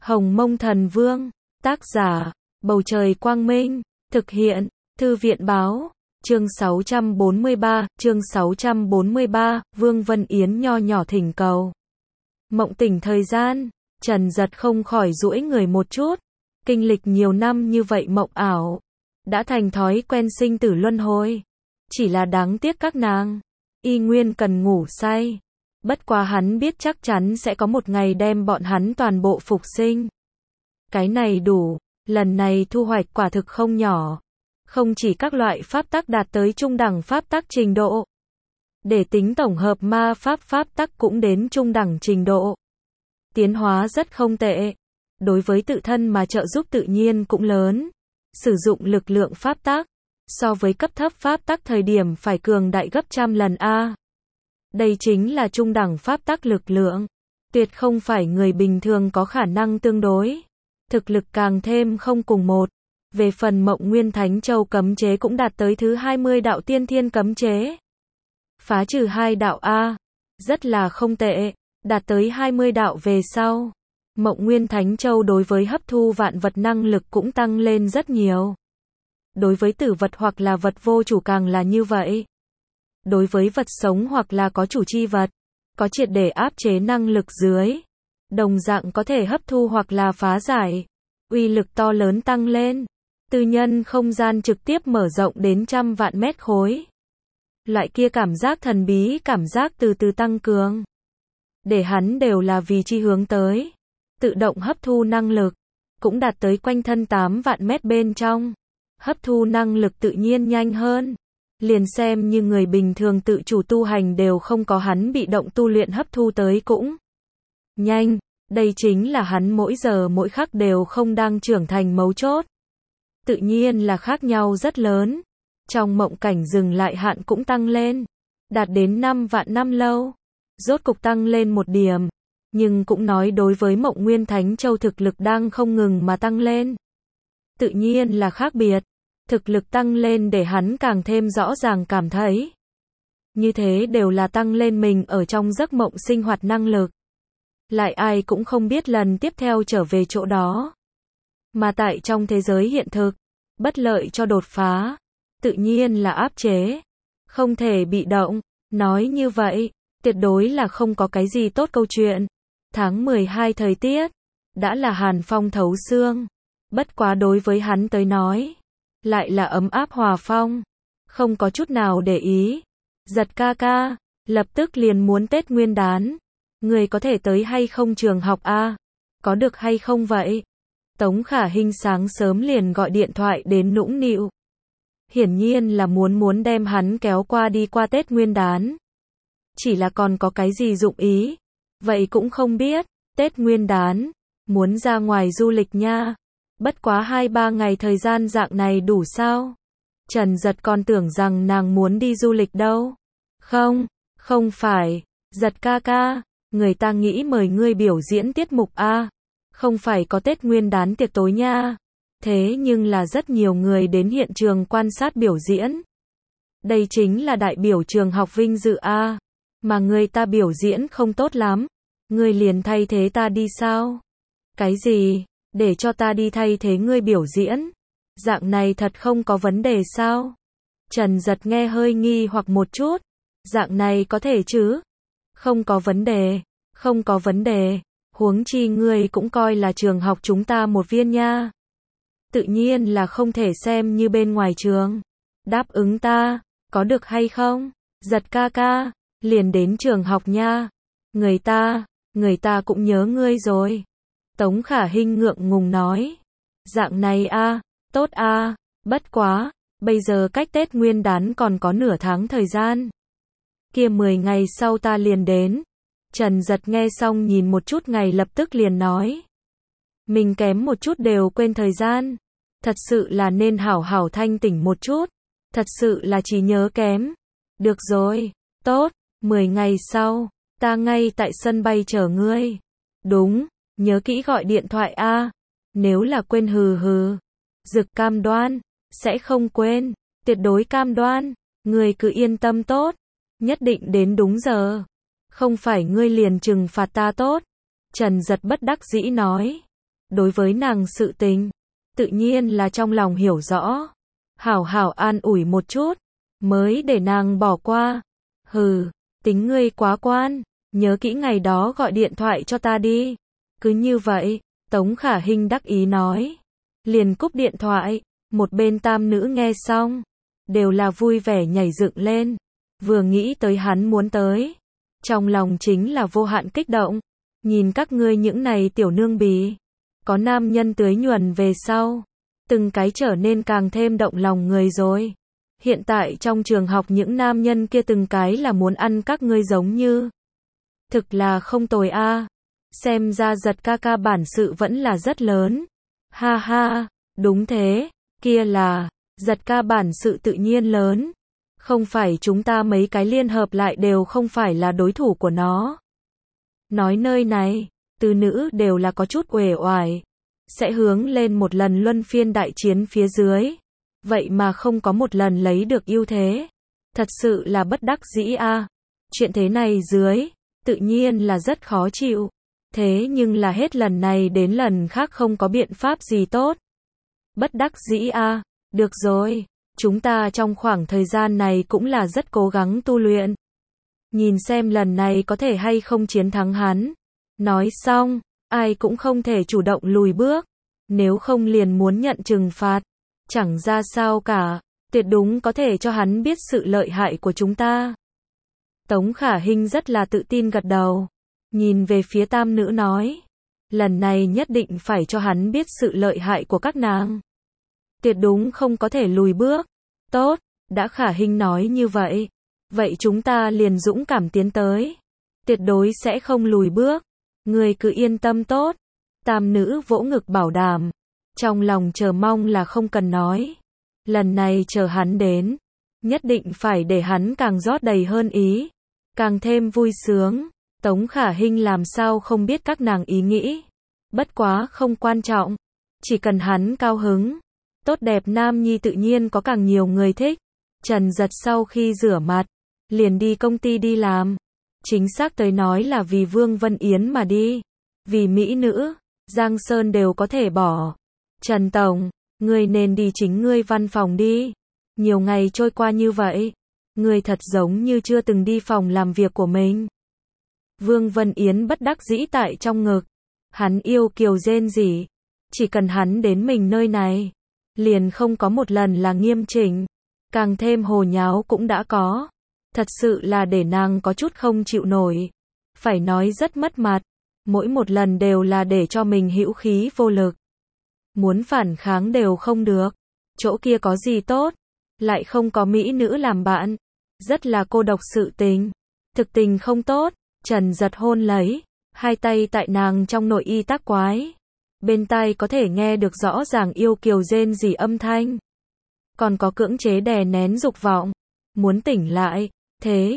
Hồng Mông Thần Vương, tác giả, Bầu Trời Quang Minh, thực hiện, Thư viện Báo, chương 643, Vương Vân Yến nho nhỏ thỉnh cầu. Mộng tỉnh thời gian, Trần Giật không khỏi duỗi người một chút, kinh lịch nhiều năm như vậy mộng ảo, đã thành thói quen sinh tử luân hồi. Chỉ là đáng tiếc các nàng, y nguyên cần ngủ say. Bất quá hắn biết chắc chắn sẽ có một ngày đem bọn hắn toàn bộ phục sinh. Cái này đủ, lần này thu hoạch quả thực không nhỏ. Không chỉ các loại pháp tắc đạt tới trung đẳng pháp tắc trình độ. Để tính tổng hợp ma pháp tắc cũng đến trung đẳng trình độ. Tiến hóa rất không tệ. Đối với tự thân mà trợ giúp tự nhiên cũng lớn. Sử dụng lực lượng pháp tắc, so với cấp thấp pháp tắc thời điểm phải cường đại gấp trăm lần a. Đây chính là trung đẳng pháp tắc lực lượng, tuyệt không phải người bình thường có khả năng tương đối. Thực lực càng thêm không cùng một. Về phần Mộng Nguyên Thánh Châu cấm chế cũng đạt tới thứ 20 đạo tiên thiên cấm chế. Phá trừ 2 đạo a, rất là không tệ, đạt tới 20 đạo về sau. Mộng Nguyên Thánh Châu đối với hấp thu vạn vật năng lực cũng tăng lên rất nhiều. Đối với tử vật hoặc là vật vô chủ càng là như vậy. Đối với vật sống hoặc là có chủ chi vật, có triệt để áp chế năng lực dưới, đồng dạng có thể hấp thu hoặc là phá giải, uy lực to lớn tăng lên. Tư nhân không gian trực tiếp mở rộng đến 100 vạn mét khối. Loại kia cảm giác thần bí, cảm giác từ từ tăng cường. Để hắn đều là vì chi hướng tới. Tự động hấp thu năng lực, cũng đạt tới quanh thân 8 vạn mét bên trong. Hấp thu năng lực tự nhiên nhanh hơn. Liền xem như người bình thường tự chủ tu hành đều không có hắn bị động tu luyện hấp thu tới cũng nhanh. Đây chính là hắn mỗi giờ mỗi khắc đều không đang trưởng thành mấu chốt. Tự nhiên là khác nhau rất lớn. Trong mộng cảnh dừng lại hạn cũng tăng lên, đạt đến 5 vạn năm lâu. Rốt cục tăng lên một điểm, nhưng cũng nói đối với Mộng Nguyên Thánh Châu thực lực đang không ngừng mà tăng lên. Tự nhiên là khác biệt. Thực lực tăng lên để hắn càng thêm rõ ràng cảm thấy. Như thế đều là tăng lên mình ở trong giấc mộng sinh hoạt năng lực. Lại ai cũng không biết lần tiếp theo trở về chỗ đó. Mà tại trong thế giới hiện thực, bất lợi cho đột phá, tự nhiên là áp chế. Không thể bị động, nói như vậy, tuyệt đối là không có cái gì tốt câu chuyện. Tháng 12 thời tiết, đã là hàn phong thấu xương. Bất quá đối với hắn tới nói, lại là ấm áp hòa phong, không có chút nào để ý. Giật ca ca, lập tức liền muốn Tết Nguyên Đán. Người có thể tới hay không trường học a? Có được hay không vậy? Tống Khả Hinh sáng sớm liền gọi điện thoại đến nũng nịu. Hiển nhiên là muốn đem hắn kéo qua đi qua Tết Nguyên Đán. Chỉ là còn có cái gì dụng ý? Vậy cũng không biết. Tết Nguyên Đán, muốn ra ngoài du lịch nha. Bất quá 2-3 ngày thời gian dạng này đủ sao? Trần Giật còn tưởng rằng nàng muốn đi du lịch đâu. Không phải. Giật ca ca, người ta nghĩ mời ngươi biểu diễn tiết mục a. Không phải có Tết Nguyên Đán tiệc tối nha. Thế nhưng là rất nhiều người đến hiện trường quan sát biểu diễn. Đây chính là đại biểu trường học vinh dự a. Mà người ta biểu diễn không tốt lắm. Ngươi liền thay thế ta đi sao? Cái gì? Để cho ta đi thay thế ngươi biểu diễn? Dạng này thật không có vấn đề sao? Trần Giật nghe hơi nghi hoặc một chút. Dạng này có thể chứ? Không có vấn đề. Không có vấn đề. Huống chi ngươi cũng coi là trường học chúng ta một viên nha. Tự nhiên là không thể xem như bên ngoài trường. Đáp ứng ta, có được hay không? Giật ca ca, liền đến trường học nha. Người ta cũng nhớ ngươi rồi. Tống Khả Hinh ngượng ngùng nói. Dạng này a, tốt a, bất quá, bây giờ cách Tết Nguyên Đán còn có nửa tháng thời gian. Kia 10 ngày sau ta liền đến. Trần Giật nghe xong nhìn một chút ngày lập tức liền nói. Mình kém một chút đều quên thời gian. Thật sự là nên hảo hảo thanh tỉnh một chút. Thật sự là trí nhớ kém. Được rồi, tốt, 10 ngày sau, ta ngay tại sân bay chờ ngươi. Đúng, nhớ kỹ gọi điện thoại a. Nếu là quên hừ. Dực cam đoan, sẽ không quên, tuyệt đối cam đoan, ngươi cứ yên tâm tốt. Nhất định đến đúng giờ. Không phải ngươi liền trừng phạt ta tốt. Trần Giật bất đắc dĩ nói. đối với nàng sự tình, tự nhiên là trong lòng hiểu rõ. Hảo hảo an ủi một chút, mới để nàng bỏ qua. Hừ, tính ngươi quá quan, nhớ kỹ ngày đó gọi điện thoại cho ta đi. Cứ như vậy, Tống Khả Hinh đắc ý nói. Liền cúp điện thoại, một bên tam nữ nghe xong, đều là vui vẻ nhảy dựng lên. Vừa nghĩ tới hắn muốn tới, trong lòng chính là vô hạn kích động. Nhìn các ngươi những này tiểu nương bì, có nam nhân tưới nhuần về sau, từng cái trở nên càng thêm động lòng người rồi. Hiện tại trong trường học những nam nhân kia từng cái là muốn ăn các ngươi giống như. Thực là không tồi a. Xem ra Giật ca ca bản sự vẫn là rất lớn. Ha ha, đúng thế, kia là, Giật ca bản sự tự nhiên lớn. Không phải chúng ta mấy cái liên hợp lại đều không phải là đối thủ của nó. Nói nơi này, từ nữ đều là có chút uể oải. Sẽ hướng lên một lần luân phiên đại chiến phía dưới. Vậy mà không có một lần lấy được ưu thế. Thật sự là bất đắc dĩ a. Chuyện thế này dưới, tự nhiên là rất khó chịu. Thế nhưng là hết lần này đến lần khác không có biện pháp gì tốt. Bất đắc dĩ a. Được rồi, chúng ta trong khoảng thời gian này cũng là rất cố gắng tu luyện. Nhìn xem lần này có thể hay không chiến thắng hắn. Nói xong, ai cũng không thể chủ động lùi bước. Nếu không liền muốn nhận trừng phạt. Chẳng ra sao cả, tuyệt đúng có thể cho hắn biết sự lợi hại của chúng ta. Tống Khả Hinh rất là tự tin gật đầu. Nhìn về phía tam nữ nói. Lần này nhất định phải cho hắn biết sự lợi hại của các nàng. Tuyệt đúng không có thể lùi bước. Tốt, đã Khả Hinh nói như vậy. Vậy chúng ta liền dũng cảm tiến tới. Tuyệt đối sẽ không lùi bước. Người cứ yên tâm tốt. Tam nữ vỗ ngực bảo đảm. Trong lòng chờ mong là không cần nói. Lần này chờ hắn đến. Nhất định phải để hắn càng rót đầy hơn ý. Càng thêm vui sướng. Tống Khả Hinh làm sao không biết các nàng ý nghĩ. Bất quá không quan trọng. Chỉ cần hắn cao hứng. Tốt đẹp nam nhi tự nhiên có càng nhiều người thích. Trần Giật sau khi rửa mặt. Liền đi công ty đi làm. Chính xác tới nói là vì Vương Vân Yến mà đi. Vì mỹ nữ, Giang Sơn đều có thể bỏ. Trần Tổng, ngươi nên đi chính ngươi văn phòng đi. Nhiều ngày trôi qua như vậy. Ngươi thật giống như chưa từng đi phòng làm việc của mình. Vương Vân Yến bất đắc dĩ tại trong ngực. Hắn yêu kiều rên rỉ. Chỉ cần hắn đến mình nơi này. Liền không có một lần là nghiêm chỉnh. Càng thêm hồ nháo cũng đã có. Thật sự là để nàng có chút không chịu nổi. Phải nói rất mất mặt. Mỗi một lần đều là để cho mình hữu khí vô lực. Muốn phản kháng đều không được. Chỗ kia có gì tốt. Lại không có mỹ nữ làm bạn. Rất là cô độc sự tình. Thực tình không tốt. Trần Giật hôn lấy. Hai tay tại nàng trong nội y tác quái. Bên tai có thể nghe được rõ ràng yêu kiều rên rỉ âm thanh. Còn có cưỡng chế đè nén dục vọng. Muốn tỉnh lại. Thế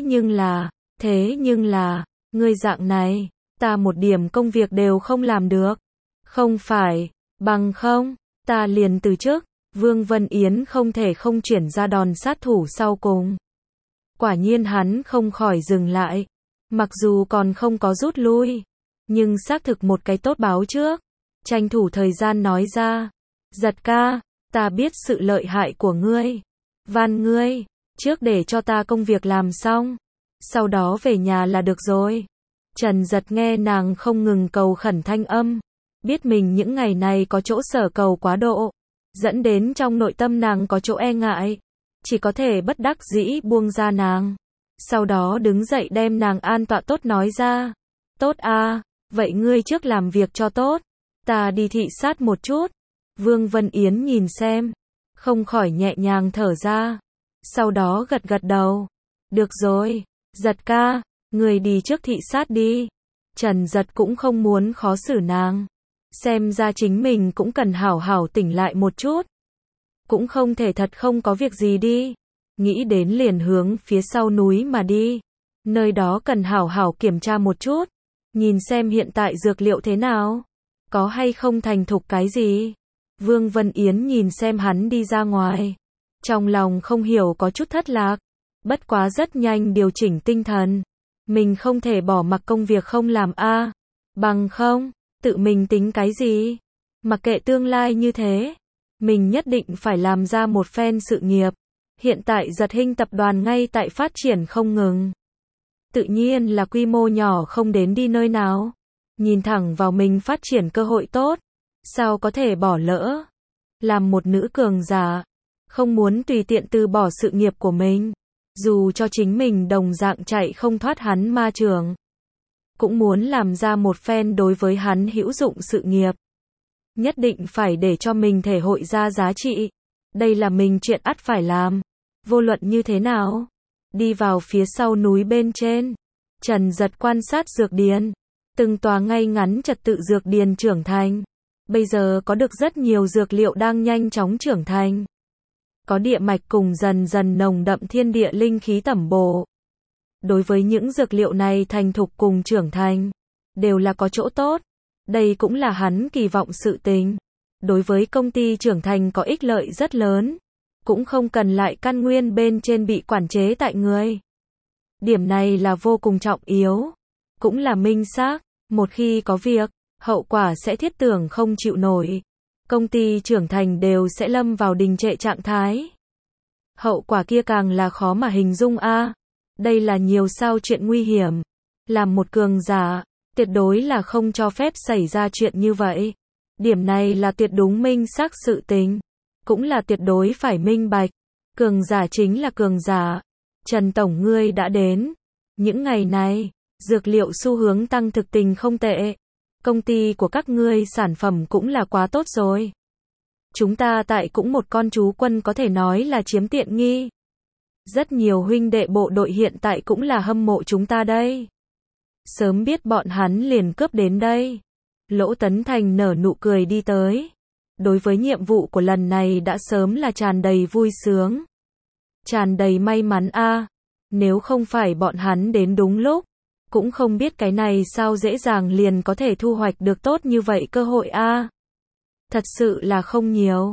nhưng là, ngươi dạng này, ta một điểm công việc đều không làm được. Không phải, bằng không, ta liền từ chức. Vương Vân Yến không thể không chuyển ra đòn sát thủ sau cùng. Quả nhiên hắn không khỏi dừng lại. Mặc dù còn không có rút lui, nhưng xác thực một cái tốt báo trước. Tranh thủ thời gian nói ra. Giật ca, ta biết sự lợi hại của ngươi. Van ngươi, trước để cho ta công việc làm xong. Sau đó về nhà là được rồi. Trần Giật nghe nàng không ngừng cầu khẩn thanh âm. Biết mình những ngày này có chỗ sở cầu quá độ. Dẫn đến trong nội tâm nàng có chỗ e ngại. Chỉ có thể bất đắc dĩ buông ra nàng. Sau đó đứng dậy đem nàng an tọa tốt nói ra. Tốt a, vậy ngươi trước làm việc cho tốt. Ta đi thị sát một chút. Vương Vân Yến nhìn xem. Không khỏi nhẹ nhàng thở ra. Sau đó gật gật đầu. Được rồi. Giật ca, người đi trước thị sát đi. Trần Giật cũng không muốn khó xử nàng. Xem ra chính mình cũng cần hảo hảo tỉnh lại một chút. Cũng không thể thật không có việc gì đi. Nghĩ đến liền hướng phía sau núi mà đi. Nơi đó cần hảo hảo kiểm tra một chút. Nhìn xem hiện tại dược liệu thế nào. Có hay không thành thục cái gì. Vương Vân Yến nhìn xem hắn đi ra ngoài. Trong lòng không hiểu có chút thất lạc. Bất quá rất nhanh điều chỉnh tinh thần. Mình không thể bỏ mặc công việc không làm a. Bằng không, tự mình tính cái gì. Mặc kệ tương lai như thế, mình nhất định phải làm ra một phen sự nghiệp. Hiện tại Giật Hinh tập đoàn ngay tại phát triển không ngừng. Tự nhiên là quy mô nhỏ không đến đi nơi nào. Nhìn thẳng vào mình phát triển cơ hội tốt. Sao có thể bỏ lỡ? Làm một nữ cường giả, không muốn tùy tiện từ bỏ sự nghiệp của mình. Dù cho chính mình đồng dạng chạy không thoát hắn ma trường. Cũng muốn làm ra một phen đối với hắn hữu dụng sự nghiệp. Nhất định phải để cho mình thể hội ra giá trị. Đây là mình chuyện ắt phải làm. Vô luận như thế nào? Đi vào phía sau núi bên trên. Trần Giật quan sát dược điền. Từng tòa ngay ngắn trật tự dược điền trưởng thành. Bây giờ có được rất nhiều dược liệu đang nhanh chóng trưởng thành. Có địa mạch cùng dần dần nồng đậm thiên địa linh khí tẩm bổ. Đối với những dược liệu này thành thục cùng trưởng thành, đều là có chỗ tốt. Đây cũng là hắn kỳ vọng sự tình. Đối với công ty trưởng thành có ích lợi rất lớn. Cũng không cần lại căn nguyên bên trên bị quản chế tại người. Điểm này là vô cùng trọng yếu. Cũng là minh xác, một khi có việc, hậu quả sẽ thiết tưởng không chịu nổi. Công ty trưởng thành đều sẽ lâm vào đình trệ trạng thái. Hậu quả kia càng là khó mà hình dung a. Đây là nhiều sao chuyện nguy hiểm. Làm một cường giả, tuyệt đối là không cho phép xảy ra chuyện như vậy. Điểm này là tuyệt đúng minh xác sự tình. Cũng là tuyệt đối phải minh bạch. Cường giả chính là cường giả. Trần Tổng ngươi đã đến. Những ngày này, dược liệu xu hướng tăng thực tình không tệ. Công ty của các ngươi sản phẩm cũng là quá tốt rồi. Chúng ta tại cũng một con chú quân có thể nói là chiếm tiện nghi. Rất nhiều huynh đệ bộ đội hiện tại cũng là hâm mộ chúng ta đây. Sớm biết bọn hắn liền cướp đến đây. Lỗ Tấn Thành nở nụ cười đi tới. Đối với nhiệm vụ của lần này đã sớm là tràn đầy vui sướng. Tràn đầy may mắn a. Nếu không phải bọn hắn đến đúng lúc, cũng không biết cái này sao dễ dàng liền có thể thu hoạch được tốt như vậy cơ hội a. Thật sự là không nhiều.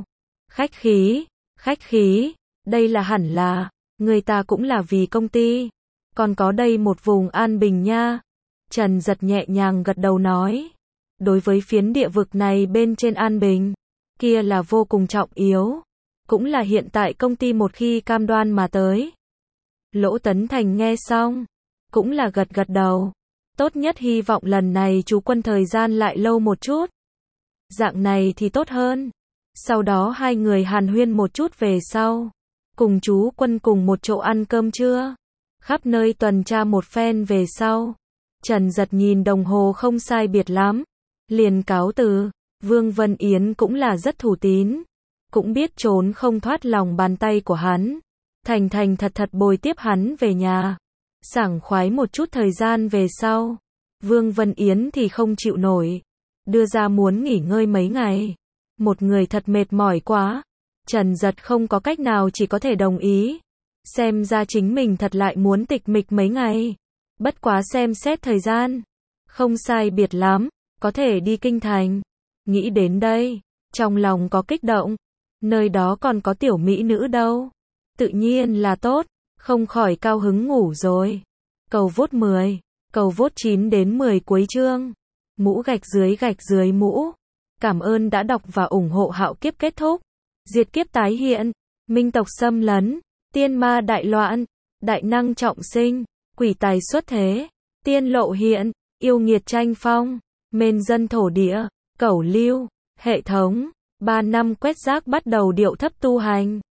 Khách khí, đây là hẳn là, người ta cũng là vì công ty. Còn có đây một vùng an bình nha. Trần Giật nhẹ nhàng gật đầu nói. Đối với phiến địa vực này bên trên an bình, kia là vô cùng trọng yếu. Cũng là hiện tại công ty một khi cam đoan mà tới. Lỗ Tấn Thành nghe xong, cũng là gật gật đầu. Tốt nhất hy vọng lần này chú quân thời gian lại lâu một chút. Dạng này thì tốt hơn. Sau đó hai người hàn huyên một chút về sau. Cùng chú quân cùng một chỗ ăn cơm trưa. Khắp nơi tuần tra một phen về sau. Trần Giật nhìn đồng hồ không sai biệt lắm. Liền cáo từ. Vương Vân Yến cũng là rất thủ tín. Cũng biết trốn không thoát lòng bàn tay của hắn. Thành thành thật thật bồi tiếp hắn về nhà. Sảng khoái một chút thời gian về sau. Vương Vân Yến thì không chịu nổi. Đưa ra muốn nghỉ ngơi mấy ngày. Một người thật mệt mỏi quá. Trần Giật không có cách nào chỉ có thể đồng ý. Xem ra chính mình thật lại muốn tịch mịch mấy ngày. Bất quá xem xét thời gian. Không sai biệt lắm. Có thể đi kinh thành. Nghĩ đến đây. Trong lòng có kích động. Nơi đó còn có tiểu mỹ nữ đâu. Tự nhiên là tốt. Không khỏi cao hứng ngủ rồi. Cầu vốt 10. Cầu vốt 9 đến 10 cuối chương. Mũ gạch dưới mũ. Cảm ơn đã đọc và ủng hộ Hạo Kiếp kết thúc. Diệt kiếp tái hiện. Minh tộc xâm lấn. Tiên ma đại loạn. Đại năng trọng sinh. Quỷ tài xuất thế. Tiên lộ hiện. Yêu nghiệt tranh phong. Mên dân thổ địa. Cẩu lưu. Hệ thống. 3 năm quét rác bắt đầu điệu thấp tu hành.